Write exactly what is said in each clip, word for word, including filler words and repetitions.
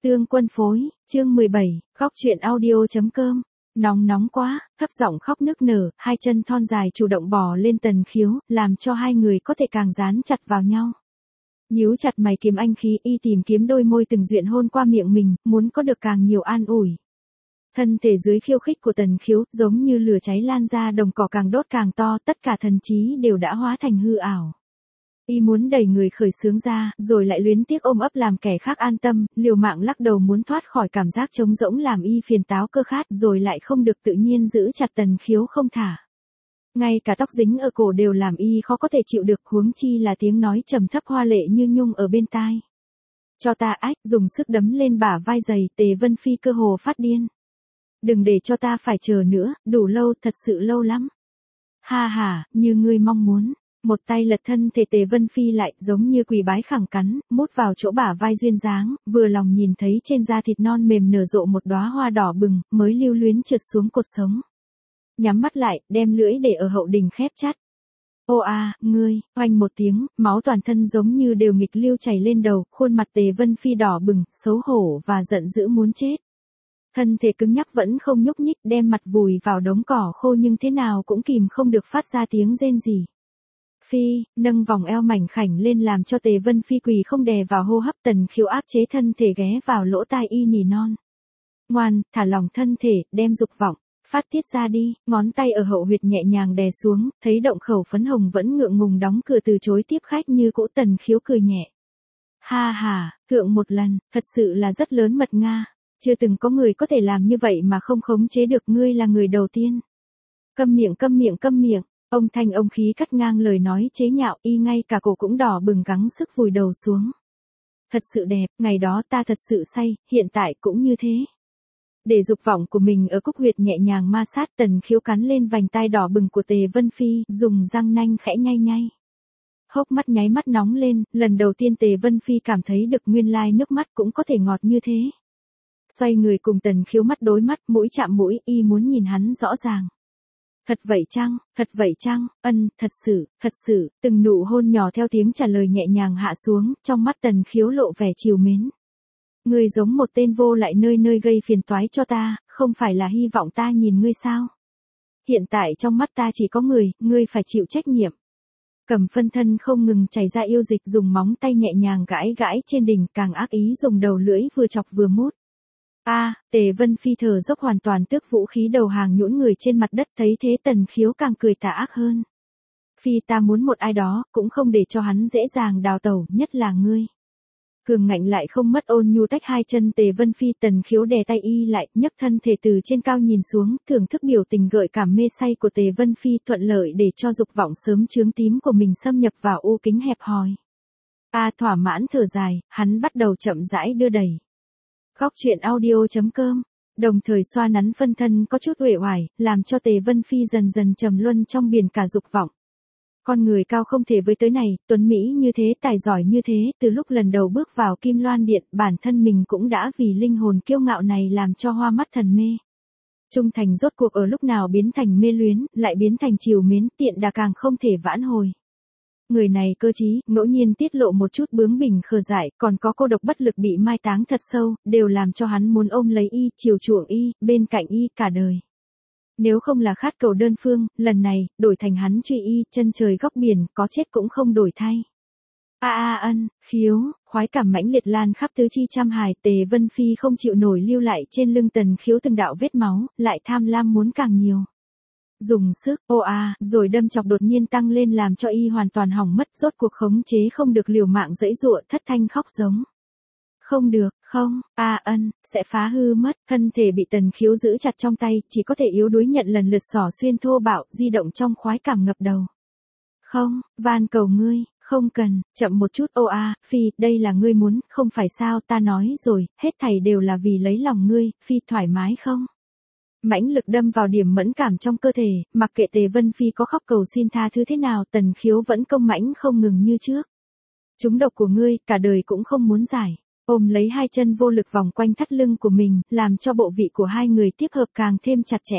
Tương Quân phối, chương mười bảy, góc truyện audio.com. Nóng nóng quá, thấp giọng khóc nức nở, hai chân thon dài chủ động bò lên Tần Khiếu, làm cho hai người có thể càng dán chặt vào nhau. Nhíu chặt mày kiếm anh khí, y tìm kiếm đôi môi từng duyện hôn qua miệng mình, muốn có được càng nhiều an ủi. Thân thể dưới khiêu khích của Tần Khiếu, giống như lửa cháy lan ra, đồng cỏ càng đốt càng to, tất cả thần trí đều đã hóa thành hư ảo. Y muốn đẩy người khởi sướng ra, rồi lại luyến tiếc ôm ấp làm kẻ khác an tâm, liều mạng lắc đầu muốn thoát khỏi cảm giác trống rỗng làm y phiền táo cơ khát, rồi lại không được tự nhiên giữ chặt Tần Khiếu không thả. Ngay cả tóc dính ở cổ đều làm y khó có thể chịu được, huống chi là tiếng nói trầm thấp hoa lệ như nhung ở bên tai. Cho ta ách, dùng sức đấm lên bả vai dày, Tề Vân Phi cơ hồ phát điên. Đừng để cho ta phải chờ nữa, đủ lâu, thật sự lâu lắm. Ha ha, như ngươi mong muốn. Một tay lật thân thể Tề Vân Phi lại, giống như quỷ bái khẳng cắn, mút vào chỗ bả vai duyên dáng, vừa lòng nhìn thấy trên da thịt non mềm nở rộ một đóa hoa đỏ bừng, mới lưu luyến trượt xuống cột sống. Nhắm mắt lại, đem lưỡi để ở hậu đình khép chặt. Ô a, à, ngươi, oanh một tiếng, máu toàn thân giống như đều nghịch lưu chảy lên đầu, khuôn mặt Tề Vân Phi đỏ bừng, xấu hổ và giận dữ muốn chết. Thân thể cứng nhắc vẫn không nhúc nhích, đem mặt vùi vào đống cỏ khô nhưng thế nào cũng kìm không được phát ra tiếng rên rỉ. Phi, nâng vòng eo mảnh khảnh lên làm cho Tề Vân Phi quỳ không đè vào hô hấp. Tần Khiếu áp chế thân thể ghé vào lỗ tai y nỉ non. Ngoan, thả lỏng thân thể, đem dục vọng, phát tiết ra đi, ngón tay ở hậu huyệt nhẹ nhàng đè xuống, thấy động khẩu phấn hồng vẫn ngượng ngùng đóng cửa từ chối tiếp khách như cũ. Tần Khiếu cười nhẹ. Ha ha, thượng một lần, thật sự là rất lớn mật nga, chưa từng có người có thể làm như vậy mà không khống chế được, ngươi là người đầu tiên. Câm miệng câm miệng câm miệng. Ông thanh ông khí cắt ngang lời nói chế nhạo, y ngay cả cổ cũng đỏ bừng gắng sức vùi đầu xuống. Thật sự đẹp, ngày đó ta thật sự say, hiện tại cũng như thế. Để dục vọng của mình ở cúc huyệt nhẹ nhàng ma sát, Tần Khiếu cắn lên vành tai đỏ bừng của Tề Vân Phi, dùng răng nanh khẽ nhay nhay. Hốc mắt nháy mắt nóng lên, lần đầu tiên Tề Vân Phi cảm thấy được nguyên lai nước mắt cũng có thể ngọt như thế. Xoay người cùng Tần Khiếu mắt đối mắt, mũi chạm mũi, y muốn nhìn hắn rõ ràng. Thật vậy chăng, thật vậy chăng, ân, thật sự, thật sự, từng nụ hôn nhỏ theo tiếng trả lời nhẹ nhàng hạ xuống, trong mắt Tần Khiếu lộ vẻ trìu mến. Ngươi giống một tên vô lại nơi nơi gây phiền toái cho ta, không phải là hy vọng ta nhìn ngươi sao? Hiện tại trong mắt ta chỉ có người, ngươi phải chịu trách nhiệm. Cầm phân thân không ngừng chảy ra yêu dịch, dùng móng tay nhẹ nhàng gãi gãi trên đỉnh, càng ác ý dùng đầu lưỡi vừa chọc vừa mút. A, à, Tề Vân Phi thở dốc hoàn toàn tước vũ khí đầu hàng nhũn người trên mặt đất, thấy thế Tần Khiếu càng cười tà ác hơn. Phi, ta muốn một ai đó, cũng không để cho hắn dễ dàng đào tẩu, nhất là ngươi. Cường ngạnh lại không mất ôn nhu tách hai chân Tề Vân Phi. Tần Khiếu đè tay y lại, nhấc thân thể từ trên cao nhìn xuống, thưởng thức biểu tình gợi cảm mê say của Tề Vân Phi, thuận lợi để cho dục vọng sớm chướng tím của mình xâm nhập vào u kính hẹp hòi. A, à, thỏa mãn thở dài, hắn bắt đầu chậm rãi đưa đẩy. Góc truyện audio.com, đồng thời xoa nắn phân thân có chút uể oải, làm cho Tề Vân Phi dần dần trầm luân trong biển cả dục vọng. Con người cao không thể với tới này, tuấn mỹ như thế, tài giỏi như thế, từ lúc lần đầu bước vào Kim Loan Điện, bản thân mình cũng đã vì linh hồn kiêu ngạo này làm cho hoa mắt thần mê. Trung thành rốt cuộc ở lúc nào biến thành mê luyến, lại biến thành trìu mến, tiện đà càng không thể vãn hồi. Người này cơ trí, ngẫu nhiên tiết lộ một chút bướng bỉnh khờ dại, còn có cô độc bất lực bị mai táng thật sâu, đều làm cho hắn muốn ôm lấy y, chiều chuộng y, bên cạnh y cả đời. Nếu không là khát cầu đơn phương, lần này, đổi thành hắn truy y, chân trời góc biển, có chết cũng không đổi thay. A a ân, khiếu, khoái cảm mãnh liệt lan khắp tứ chi trăm hài. Tề Vân Phi không chịu nổi lưu lại trên lưng Tần Khiếu từng đạo vết máu, lại tham lam muốn càng nhiều. Dùng sức, ô a, à, rồi đâm chọc đột nhiên tăng lên làm cho y hoàn toàn hỏng mất, rốt cuộc khống chế không được, liều mạng giãy giụa, thất thanh khóc giống. Không được, không, a à, ân, sẽ phá hư mất, thân thể bị Tần Khiếu giữ chặt trong tay, chỉ có thể yếu đuối nhận lần lượt xỏ xuyên thô bạo, di động trong khoái cảm ngập đầu. Không, van cầu ngươi, không cần, chậm một chút, ô a, à, Phi, đây là ngươi muốn, không phải sao, ta nói rồi, hết thảy đều là vì lấy lòng ngươi, Phi thoải mái không? Mãnh lực đâm vào điểm mẫn cảm trong cơ thể, mặc kệ Tề Vân Phi có khóc cầu xin tha thứ thế nào, Tần Khiếu vẫn công mãnh không ngừng như trước. Chúng độc của ngươi, cả đời cũng không muốn giải. Ôm lấy hai chân vô lực vòng quanh thắt lưng của mình, làm cho bộ vị của hai người tiếp hợp càng thêm chặt chẽ.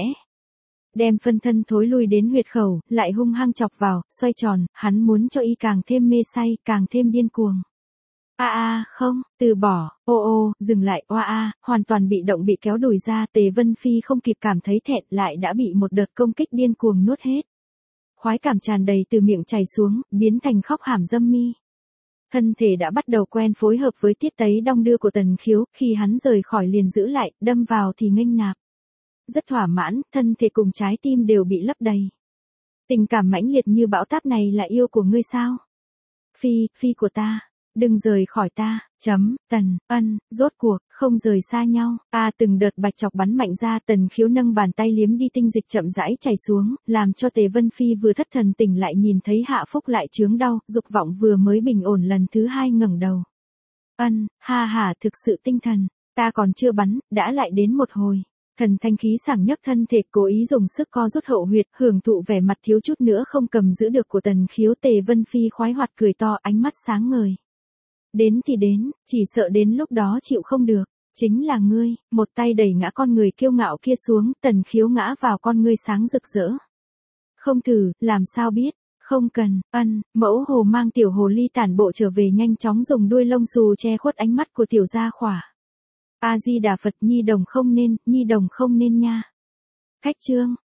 Đem phân thân thối lui đến huyệt khẩu, lại hung hăng chọc vào, xoay tròn, hắn muốn cho y càng thêm mê say, càng thêm điên cuồng. A a, không, từ bỏ, ô ô, dừng lại, oa a, hoàn toàn bị động bị kéo đùi ra, Tề Vân Phi không kịp cảm thấy thẹn lại đã bị một đợt công kích điên cuồng nuốt hết. Khoái cảm tràn đầy từ miệng chảy xuống, biến thành khóc hàm dâm mi. Thân thể đã bắt đầu quen phối hợp với tiết tấy đong đưa của Tần Khiếu, khi hắn rời khỏi liền giữ lại, đâm vào thì nghênh nạp. Rất thỏa mãn, thân thể cùng trái tim đều bị lấp đầy. Tình cảm mãnh liệt như bão táp này là yêu của ngươi sao? Phi, phi của ta. Đừng rời khỏi ta, chấm, Tần, Ân, rốt cuộc, không rời xa nhau. A từng đợt bạch chọc bắn mạnh ra, Tần Khiếu nâng bàn tay liếm đi tinh dịch chậm rãi chảy xuống, làm cho Tề Vân Phi vừa thất thần tỉnh lại nhìn thấy Hạ Phúc lại chướng đau, dục vọng vừa mới bình ổn lần thứ hai ngẩng đầu. Ân, ha ha thực sự tinh thần, ta còn chưa bắn, đã lại đến một hồi. Thần thanh khí sảng nhấp thân thể cố ý dùng sức co rút hậu huyệt, hưởng thụ vẻ mặt thiếu chút nữa không cầm giữ được của Tần Khiếu. Tề Vân Phi khoái hoạt cười to, ánh mắt sáng ngời. Đến thì đến, chỉ sợ đến lúc đó chịu không được. Chính là ngươi, một tay đẩy ngã con người kiêu ngạo kia xuống, Tần Khiếu ngã vào con ngươi sáng rực rỡ. Không thử, làm sao biết, không cần, Ân, mẫu hồ mang tiểu hồ ly tản bộ trở về nhanh chóng dùng đuôi lông xù che khuất ánh mắt của tiểu gia khỏa. A Di Đà Phật, nhi đồng không nên, nhi đồng không nên nha. Cách chương